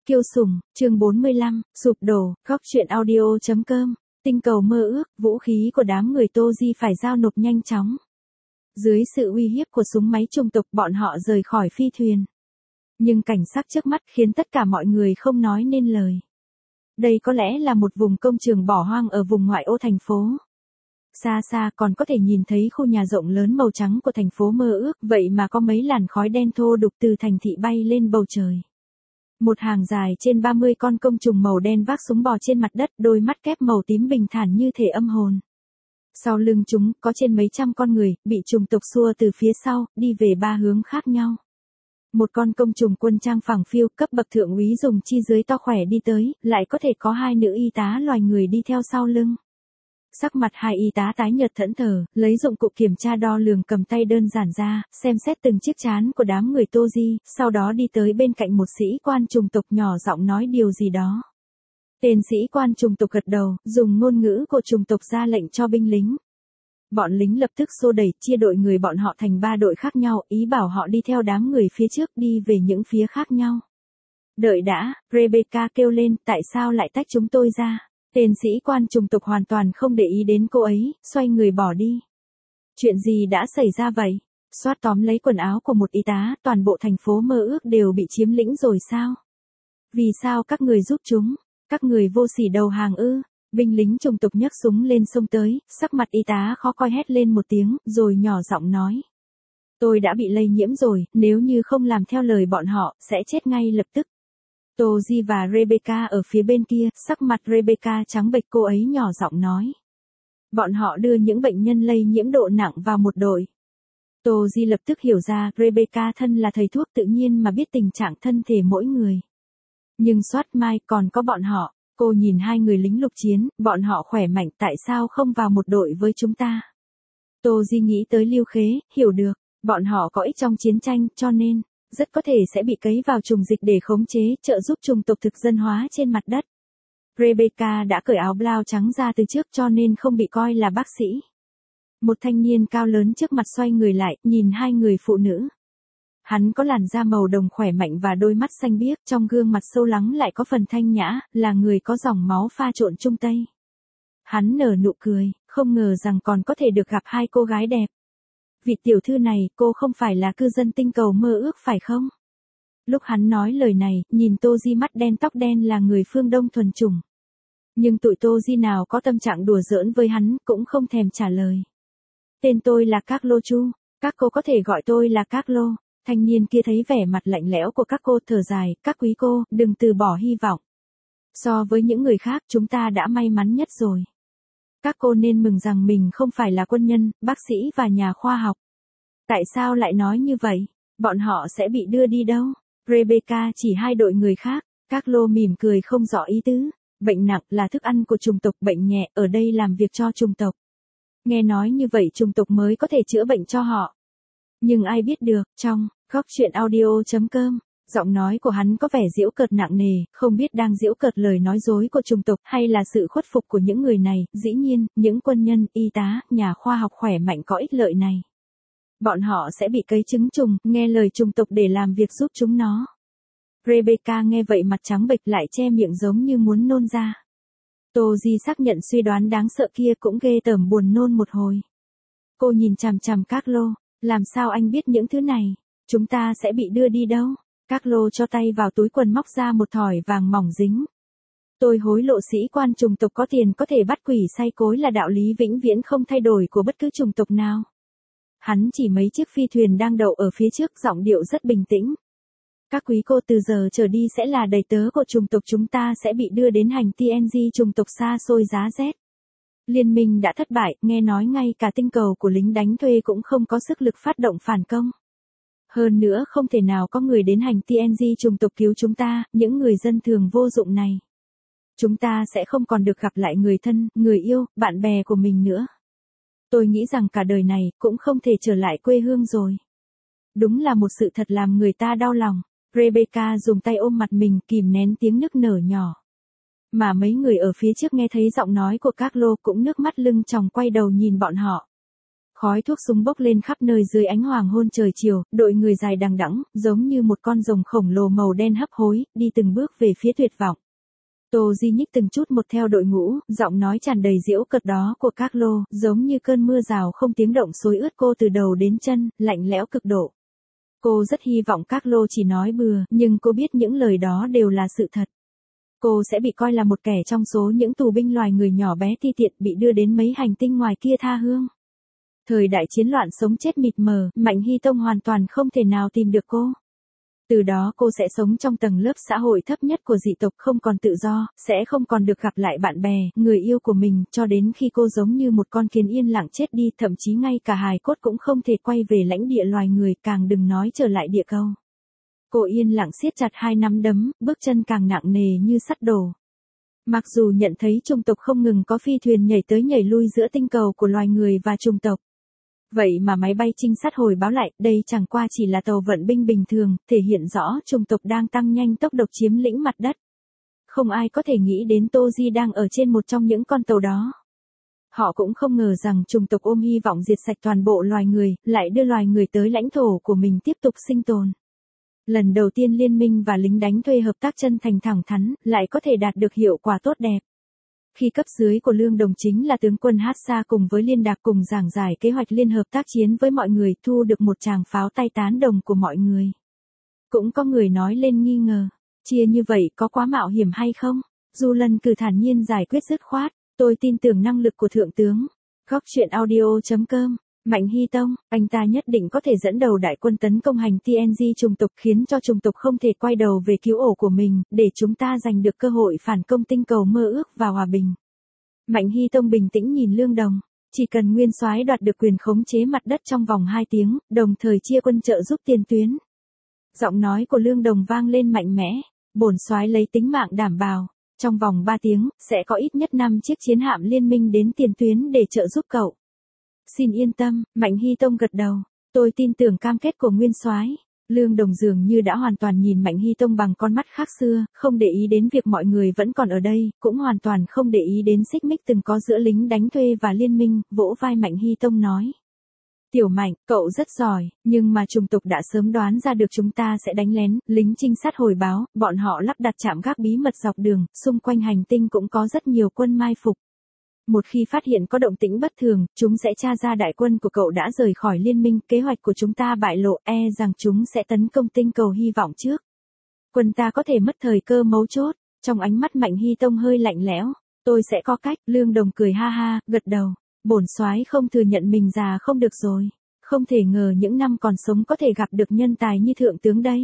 Kiêu sùng, chương 45, sụp đổ, góc truyện audio.com, tinh cầu mơ ước, vũ khí của đám người Tô Di phải giao nộp nhanh chóng. Dưới sự uy hiếp của súng máy chủng tộc bọn họ rời khỏi phi thuyền. Nhưng cảnh sắc trước mắt khiến tất cả mọi người không nói nên lời. Đây có lẽ là một vùng công trường bỏ hoang ở vùng ngoại ô thành phố. Xa xa còn có thể nhìn thấy khu nhà rộng lớn màu trắng của thành phố mơ ước, vậy mà có mấy làn khói đen thô đục từ thành thị bay lên bầu trời. Một hàng dài trên 30 con côn trùng màu đen vác súng bò trên mặt đất, đôi mắt kép màu tím bình thản như thể âm hồn. Sau lưng chúng có trên mấy trăm con người, bị chủng tộc xua từ phía sau, đi về ba hướng khác nhau. Một con côn trùng quân trang phẳng phiu cấp bậc thượng úy dùng chi dưới to khỏe đi tới, lại có thể có hai nữ y tá loài người đi theo sau lưng. Sắc mặt hai y tá tái nhợt thẫn thờ, lấy dụng cụ kiểm tra đo lường cầm tay đơn giản ra, xem xét từng chiếc trán của đám người Tô Di, sau đó đi tới bên cạnh một sĩ quan chủng tộc nhỏ giọng nói điều gì đó. Tên sĩ quan chủng tộc gật đầu, dùng ngôn ngữ của chủng tộc ra lệnh cho binh lính. Bọn lính lập tức xô đẩy, chia đội người bọn họ thành 3 đội khác nhau, ý bảo họ đi theo đám người phía trước đi về những phía khác nhau. Đợi đã, Rebecca kêu lên, tại sao lại tách chúng tôi ra? Tên sĩ quan chủng tộc hoàn toàn không để ý đến cô ấy, xoay người bỏ đi. Chuyện gì đã xảy ra vậy? Soát tóm lấy quần áo của một y tá, toàn bộ thành phố mơ ước đều bị chiếm lĩnh rồi sao? Vì sao các người giúp chúng? Các người vô sỉ đầu hàng ư? Binh lính chủng tộc nhấc súng lên xông tới, sắc mặt y tá khó coi hét lên một tiếng, rồi nhỏ giọng nói. Tôi đã bị lây nhiễm rồi, nếu như không làm theo lời bọn họ, sẽ chết ngay lập tức. Tô Di và Rebecca ở phía bên kia, sắc mặt Rebecca trắng bệch, cô ấy nhỏ giọng nói. Bọn họ đưa những bệnh nhân lây nhiễm độ nặng vào một đội. Tô Di lập tức hiểu ra, Rebecca thân là thầy thuốc tự nhiên mà biết tình trạng thân thể mỗi người. Nhưng soát mai còn có bọn họ, cô nhìn hai người lính lục chiến, bọn họ khỏe mạnh tại sao không vào một đội với chúng ta. Tô Di nghĩ tới Lưu Khế, hiểu được, bọn họ có ích trong chiến tranh cho nên rất có thể sẽ bị cấy vào trùng dịch để khống chế, trợ giúp chủng tộc thực dân hóa trên mặt đất. Rebecca đã cởi áo blau trắng ra từ trước cho nên không bị coi là bác sĩ. Một thanh niên cao lớn trước mặt xoay người lại, nhìn hai người phụ nữ. Hắn có làn da màu đồng khỏe mạnh và đôi mắt xanh biếc, trong gương mặt sâu lắng lại có phần thanh nhã, là người có dòng máu pha trộn Trung Tây. Hắn nở nụ cười, không ngờ rằng còn có thể được gặp hai cô gái đẹp. Vị tiểu thư này, cô không phải là cư dân tinh cầu mơ ước phải không? Lúc hắn nói lời này, nhìn Tô Di mắt đen tóc đen là người phương Đông thuần chủng. Nhưng tụi Tô Di nào có tâm trạng đùa giỡn với hắn, cũng không thèm trả lời. Tên tôi là Carlo Chu, các cô có thể gọi tôi là Carlo. Thanh niên kia thấy vẻ mặt lạnh lẽo của các cô thở dài, các quý cô, đừng từ bỏ hy vọng. So với những người khác chúng ta đã may mắn nhất rồi. Các cô nên mừng rằng mình không phải là quân nhân, bác sĩ và nhà khoa học. Tại sao lại nói như vậy? Bọn họ sẽ bị đưa đi đâu? Rebecca chỉ hai đội người khác, Carlo mỉm cười không rõ ý tứ. Bệnh nặng là thức ăn của chủng tộc, bệnh nhẹ ở đây làm việc cho chủng tộc. Nghe nói như vậy chủng tộc mới có thể chữa bệnh cho họ. Nhưng ai biết được, trong góc truyện audio.com, giọng nói của hắn có vẻ giễu cợt nặng nề, không biết đang giễu cợt lời nói dối của chủng tộc hay là sự khuất phục của những người này. Dĩ nhiên, những quân nhân, y tá, nhà khoa học khỏe mạnh có ích lợi này. Bọn họ sẽ bị cấy trứng trùng, nghe lời chủng tộc để làm việc giúp chúng nó. Rebecca nghe vậy mặt trắng bệch lại che miệng giống như muốn nôn ra. Tô Di xác nhận suy đoán đáng sợ kia cũng ghê tởm buồn nôn một hồi. Cô nhìn chằm chằm Carlo, làm sao anh biết những thứ này? Chúng ta sẽ bị đưa đi đâu? Carlo cho tay vào túi quần móc ra một thỏi vàng mỏng dính. Tôi hối lộ sĩ quan chủng tộc có tiền có thể bắt quỷ say cối là đạo lý vĩnh viễn không thay đổi của bất cứ chủng tộc nào. Hắn chỉ mấy chiếc phi thuyền đang đậu ở phía trước, giọng điệu rất bình tĩnh. Các quý cô từ giờ trở đi sẽ là đầy tớ của chủng tộc, chúng ta sẽ bị đưa đến hành TNG chủng tộc xa xôi giá rét. Liên minh đã thất bại, nghe nói ngay cả tinh cầu của lính đánh thuê cũng không có sức lực phát động phản công. Hơn nữa không thể nào có người đến hành TNG chủng tộc cứu chúng ta, những người dân thường vô dụng này. Chúng ta sẽ không còn được gặp lại người thân, người yêu, bạn bè của mình nữa. Tôi nghĩ rằng cả đời này cũng không thể trở lại quê hương rồi. Đúng là một sự thật làm người ta đau lòng. Rebecca dùng tay ôm mặt mình, kìm nén tiếng nức nở nhỏ. Mà mấy người ở phía trước nghe thấy giọng nói của Carlo cũng nước mắt lưng tròng quay đầu nhìn bọn họ. Khói thuốc súng bốc lên khắp nơi dưới ánh hoàng hôn trời chiều, đội người dài đằng đẵng, giống như một con rồng khổng lồ màu đen hấp hối, đi từng bước về phía tuyệt vọng. Tô Di nhích từng chút một theo đội ngũ, giọng nói tràn đầy giễu cợt đó của Carlo, giống như cơn mưa rào không tiếng động xối ướt cô từ đầu đến chân, lạnh lẽo cực độ. Cô rất hy vọng Carlo chỉ nói bừa, nhưng cô biết những lời đó đều là sự thật. Cô sẽ bị coi là một kẻ trong số những tù binh loài người nhỏ bé ti tiện bị đưa đến mấy hành tinh ngoài kia tha hương. Thời đại chiến loạn sống chết mịt mờ, Mạnh Hy Tông hoàn toàn không thể nào tìm được cô. Từ đó cô sẽ sống trong tầng lớp xã hội thấp nhất của dị tộc, không còn tự do, sẽ không còn được gặp lại bạn bè, người yêu của mình, cho đến khi cô giống như một con kiến yên lặng chết đi, thậm chí ngay cả hài cốt cũng không thể quay về lãnh địa loài người, càng đừng nói trở lại địa cầu. Cô yên lặng siết chặt hai nắm đấm, bước chân càng nặng nề như sắt đổ. Mặc dù nhận thấy chủng tộc không ngừng có phi thuyền nhảy tới nhảy lui giữa tinh cầu của loài người và chủng tộc. Vậy mà máy bay trinh sát hồi báo lại, đây chẳng qua chỉ là tàu vận binh bình thường, thể hiện rõ chủng tộc đang tăng nhanh tốc độ chiếm lĩnh mặt đất. Không ai có thể nghĩ đến Tô Di đang ở trên một trong những con tàu đó. Họ cũng không ngờ rằng chủng tộc ôm hy vọng diệt sạch toàn bộ loài người, lại đưa loài người tới lãnh thổ của mình tiếp tục sinh tồn. Lần đầu tiên liên minh và lính đánh thuê hợp tác chân thành thẳng thắn, lại có thể đạt được hiệu quả tốt đẹp. Khi cấp dưới của Lương Đồng chính là tướng quân Hassa cùng với liên đạc cùng giảng giải kế hoạch liên hợp tác chiến với mọi người, thu được một tràng pháo tay tán đồng của mọi người. Cũng có người nói lên nghi ngờ, chia như vậy có quá mạo hiểm hay không? Du Lân Cử thản nhiên giải quyết dứt khoát, tôi tin tưởng năng lực của thượng tướng. Góc truyện audio.com. Mạnh Hy Tông, anh ta nhất định có thể dẫn đầu đại quân tấn công hành TNG chủng tộc, khiến cho chủng tộc không thể quay đầu về cứu ổ của mình, để chúng ta giành được cơ hội phản công tinh cầu mơ ước và hòa bình. Mạnh Hy Tông bình tĩnh nhìn Lương Đồng, chỉ cần Nguyên Soái đoạt được quyền khống chế mặt đất trong vòng 2 tiếng, đồng thời chia quân trợ giúp tiền tuyến. Giọng nói của Lương Đồng vang lên mạnh mẽ, bổn soái lấy tính mạng đảm bảo, trong vòng 3 tiếng, sẽ có ít nhất 5 chiếc chiến hạm liên minh đến tiền tuyến để trợ giúp cậu. Xin yên tâm, Mạnh Hy Tông gật đầu, tôi tin tưởng cam kết của Nguyên Soái. Lương Đồng dường như đã hoàn toàn nhìn Mạnh Hy Tông bằng con mắt khác xưa, không để ý đến việc mọi người vẫn còn ở đây, cũng hoàn toàn không để ý đến xích mích từng có giữa lính đánh thuê và liên minh, vỗ vai Mạnh Hy Tông nói. Tiểu Mạnh, cậu rất giỏi, nhưng mà chủng tộc đã sớm đoán ra được chúng ta sẽ đánh lén, lính trinh sát hồi báo, bọn họ lắp đặt trạm gác bí mật dọc đường, xung quanh hành tinh cũng có rất nhiều quân mai phục. Một khi phát hiện có động tĩnh bất thường, chúng sẽ tra ra đại quân của cậu đã rời khỏi liên minh, kế hoạch của chúng ta bại lộ, rằng chúng sẽ tấn công tinh cầu hy vọng trước. Quân ta có thể mất thời cơ mấu chốt, trong ánh mắt Mạnh Hy Tông hơi lạnh lẽo, tôi sẽ có cách. Lương Đồng cười ha ha, gật đầu, bổn soái không thừa nhận mình già không được rồi, không thể ngờ những năm còn sống có thể gặp được nhân tài như thượng tướng đây.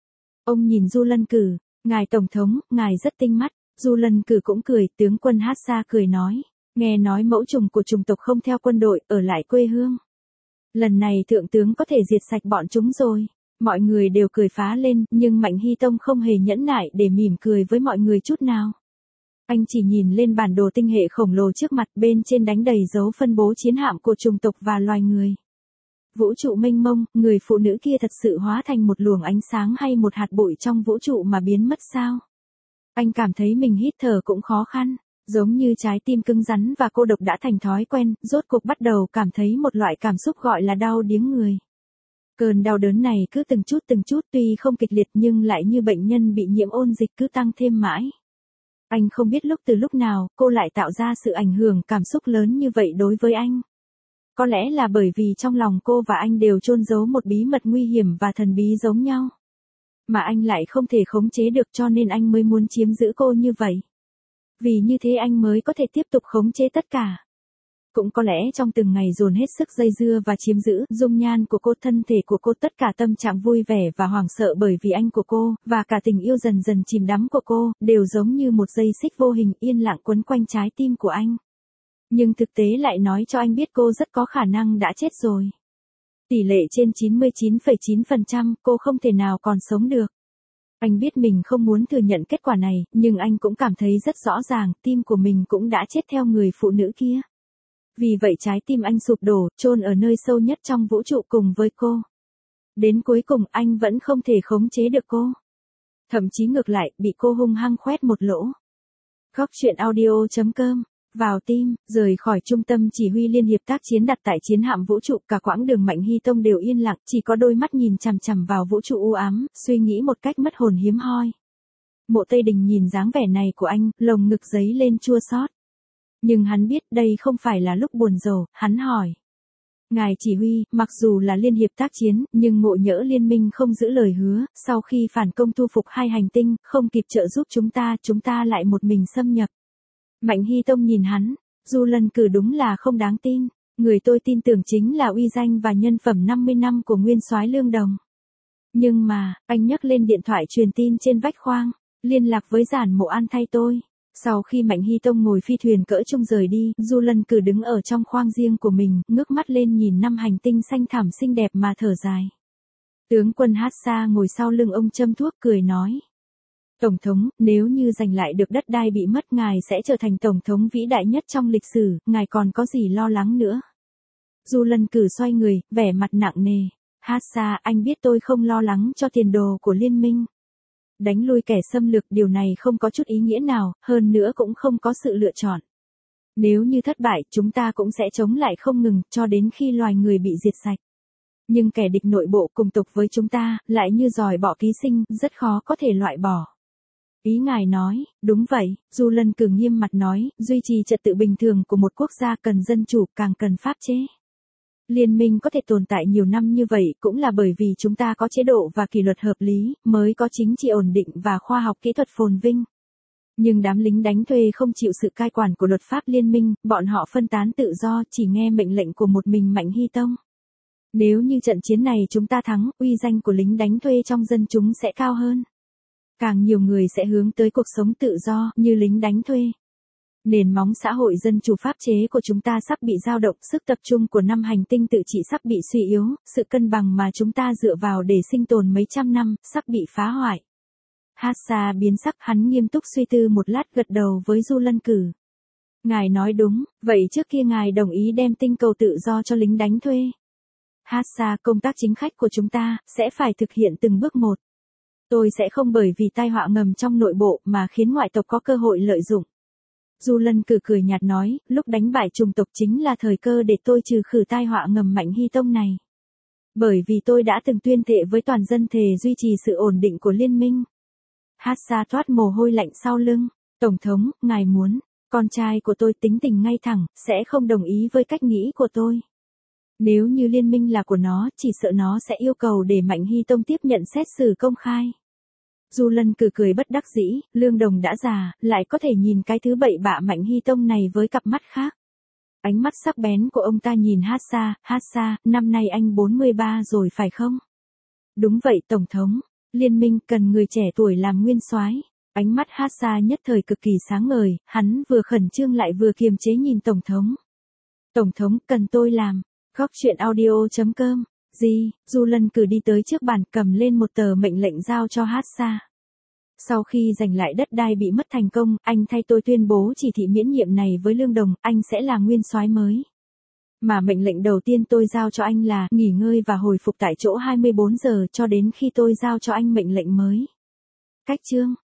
Ông nhìn Du Lân Cử, ngài tổng thống, ngài rất tinh mắt. Du Lân Cử cũng cười, tướng quân Hassa cười nói. Nghe nói mẫu trùng của chủng tộc không theo quân đội, ở lại quê hương. Lần này thượng tướng có thể diệt sạch bọn chúng rồi. Mọi người đều cười phá lên, nhưng Mạnh Hy Tông không hề nhẫn nại để mỉm cười với mọi người chút nào. Anh chỉ nhìn lên bản đồ tinh hệ khổng lồ trước mặt, bên trên đánh đầy dấu phân bố chiến hạm của chủng tộc và loài người. Vũ trụ mênh mông, người phụ nữ kia thật sự hóa thành một luồng ánh sáng hay một hạt bụi trong vũ trụ mà biến mất sao? Anh cảm thấy mình hít thở cũng khó khăn. Giống như trái tim cứng rắn và cô độc đã thành thói quen, rốt cuộc bắt đầu cảm thấy một loại cảm xúc gọi là đau điếng người. Cơn đau đớn này cứ từng chút tuy không kịch liệt nhưng lại như bệnh nhân bị nhiễm ôn dịch cứ tăng thêm mãi. Anh không biết từ lúc nào, cô lại tạo ra sự ảnh hưởng cảm xúc lớn như vậy đối với anh. Có lẽ là bởi vì trong lòng cô và anh đều chôn giấu một bí mật nguy hiểm và thần bí giống nhau. Mà anh lại không thể khống chế được, cho nên anh mới muốn chiếm giữ cô như vậy. Vì như thế anh mới có thể tiếp tục khống chế tất cả. Cũng có lẽ trong từng ngày dồn hết sức dây dưa và chiếm giữ, dung nhan của cô, thân thể của cô, tất cả tâm trạng vui vẻ và hoảng sợ bởi vì anh của cô, và cả tình yêu dần dần chìm đắm của cô, đều giống như một dây xích vô hình yên lặng quấn quanh trái tim của anh. Nhưng thực tế lại nói cho anh biết cô rất có khả năng đã chết rồi. Tỷ lệ trên 99,9%, cô không thể nào còn sống được. Anh biết mình không muốn thừa nhận kết quả này, nhưng anh cũng cảm thấy rất rõ ràng, tim của mình cũng đã chết theo người phụ nữ kia. Vì vậy trái tim anh sụp đổ, chôn ở nơi sâu nhất trong vũ trụ cùng với cô. Đến cuối cùng anh vẫn không thể khống chế được cô. Thậm chí ngược lại, bị cô hung hăng khoét một lỗ. Góc truyện audio.com vào tim, rời khỏi trung tâm chỉ huy liên hiệp tác chiến đặt tại chiến hạm vũ trụ, cả quãng đường Mạnh Hy Tông đều yên lặng, chỉ có đôi mắt nhìn chằm chằm vào vũ trụ u ám, suy nghĩ một cách mất hồn hiếm hoi. Mộ Tây Đình nhìn dáng vẻ này của anh, lồng ngực dấy lên chua xót. Nhưng hắn biết đây không phải là lúc buồn rầu, hắn hỏi. Ngài chỉ huy, mặc dù là liên hiệp tác chiến, nhưng Ngộ Nhỡ liên minh không giữ lời hứa, sau khi phản công thu phục 2 hành tinh, không kịp trợ giúp chúng ta lại một mình xâm nhập. Mạnh Hy Tông nhìn hắn, Du Lân Cử đúng là không đáng tin, người tôi tin tưởng chính là uy danh và nhân phẩm 50 năm của nguyên soái Lương Đồng. Nhưng mà, anh nhấc lên điện thoại truyền tin trên vách khoang, liên lạc với Giản Mộ An thay tôi. Sau khi Mạnh Hy Tông ngồi phi thuyền cỡ trung rời đi, Du Lân Cử đứng ở trong khoang riêng của mình, ngước mắt lên nhìn 5 hành tinh xanh thẳm xinh đẹp mà thở dài. Tướng quân Hassa ngồi sau lưng ông châm thuốc cười nói. Tổng thống, nếu như giành lại được đất đai bị mất, ngài sẽ trở thành tổng thống vĩ đại nhất trong lịch sử, ngài còn có gì lo lắng nữa. Du Lân Cử xoay người, vẻ mặt nặng nề. Hassa, anh biết tôi không lo lắng cho tiền đồ của liên minh. Đánh lui kẻ xâm lược, điều này không có chút ý nghĩa nào, hơn nữa cũng không có sự lựa chọn. Nếu như thất bại, chúng ta cũng sẽ chống lại không ngừng, cho đến khi loài người bị diệt sạch. Nhưng kẻ địch nội bộ cùng tộc với chúng ta, lại như giòi bọ ký sinh, rất khó có thể loại bỏ. Ý ngài nói, đúng vậy, Du Lân Cử nghiêm mặt nói, duy trì trật tự bình thường của một quốc gia cần dân chủ, càng cần pháp chế. Liên minh có thể tồn tại nhiều năm như vậy cũng là bởi vì chúng ta có chế độ và kỷ luật hợp lý, mới có chính trị ổn định và khoa học kỹ thuật phồn vinh. Nhưng đám lính đánh thuê không chịu sự cai quản của luật pháp liên minh, bọn họ phân tán tự do, chỉ nghe mệnh lệnh của một mình Mạnh Hy Tông. Nếu như trận chiến này chúng ta thắng, uy danh của lính đánh thuê trong dân chúng sẽ cao hơn. Càng nhiều người sẽ hướng tới cuộc sống tự do như lính đánh thuê. Nền móng xã hội dân chủ pháp chế của chúng ta sắp bị dao động, sức tập trung của 5 hành tinh tự trị sắp bị suy yếu, sự cân bằng mà chúng ta dựa vào để sinh tồn mấy trăm năm, sắp bị phá hoại. Hassa biến sắc, hắn nghiêm túc suy tư một lát, gật đầu với Du Lân Cử. Ngài nói đúng, vậy trước kia ngài đồng ý đem tinh cầu tự do cho lính đánh thuê. Hassa, công tác chính khách của chúng ta, sẽ phải thực hiện từng bước một. Tôi sẽ không bởi vì tai họa ngầm trong nội bộ mà khiến ngoại tộc có cơ hội lợi dụng. Du Lân Cử cười nhạt nói, lúc đánh bại chủng tộc chính là thời cơ để tôi trừ khử tai họa ngầm Mạnh Hy Tông này. Bởi vì tôi đã từng tuyên thệ với toàn dân thề duy trì sự ổn định của liên minh. Hassa thoát mồ hôi lạnh sau lưng. Tổng thống, ngài muốn, con trai của tôi tính tình ngay thẳng, sẽ không đồng ý với cách nghĩ của tôi. Nếu như liên minh là của nó, chỉ sợ nó sẽ yêu cầu để Mạnh Hy Tông tiếp nhận xét xử công khai. Du Lân Cử cười bất đắc dĩ, Lương Đồng đã già, lại có thể nhìn cái thứ bậy bạ Mạnh Hy Tông này với cặp mắt khác. Ánh mắt sắc bén của ông ta nhìn Hassa, năm nay anh 43 rồi phải không? Đúng vậy Tổng thống, liên minh cần người trẻ tuổi làm nguyên soái. Ánh mắt Hassa nhất thời cực kỳ sáng ngời, hắn vừa khẩn trương lại vừa kiềm chế nhìn Tổng thống. Tổng thống, cần tôi làm. Góc truyện audio.com. Gì? Du Lân Cử đi tới trước bàn, cầm lên một tờ mệnh lệnh giao cho Hassa. Sau khi giành lại đất đai bị mất thành công, anh thay tôi tuyên bố chỉ thị miễn nhiệm này với Lương Đồng, anh sẽ là nguyên soái mới. Mà mệnh lệnh đầu tiên tôi giao cho anh là nghỉ ngơi và hồi phục tại chỗ 24 giờ cho đến khi tôi giao cho anh mệnh lệnh mới. Cách chương